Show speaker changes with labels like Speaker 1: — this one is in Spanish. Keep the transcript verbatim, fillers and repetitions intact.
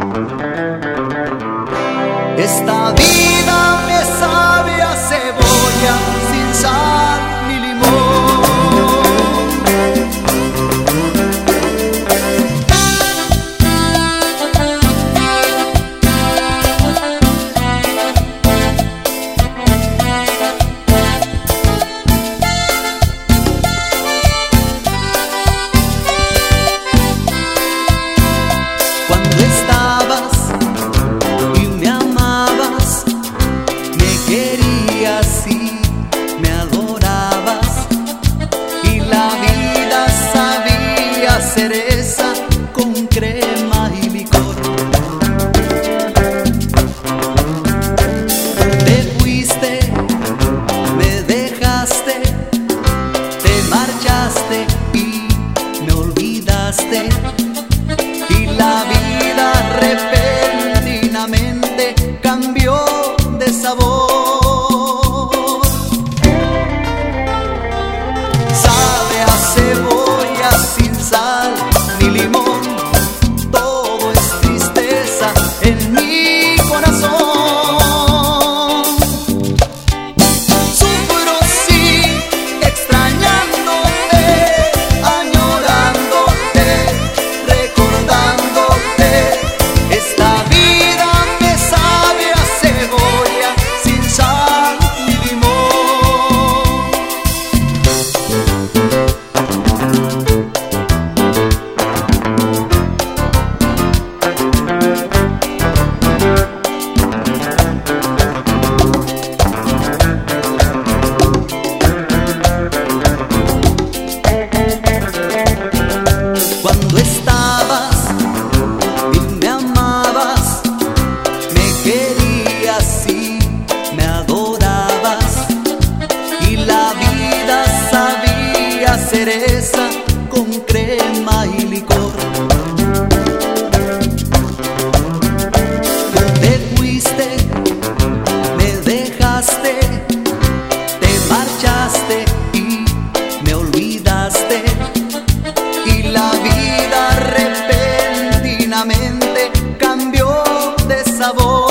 Speaker 1: Esta vida me sabe a cebolla sin sal ni limón. Cuando estabas y me amabas, me querías y me adorabas, y la vida sabía cereza con crema y licor. Te fuiste, me dejaste, te marchaste y me olvidaste, y la vida repentinamente cambió de sabor. Sabe a cebolla sin sal ni limón, todo es tristeza en mi corazón. Sufro sí, extrañándote, añorándote, recordándote. Esta vida me sabe a cebolla sin sal ni limón. Cuando estabas y me amabas, me querías y me adorabas, y la vida sabía cereza con crema y licor. Te fuiste, me dejaste, te marchaste y me olvidaste, y la vida repentinamente cambió de sabor.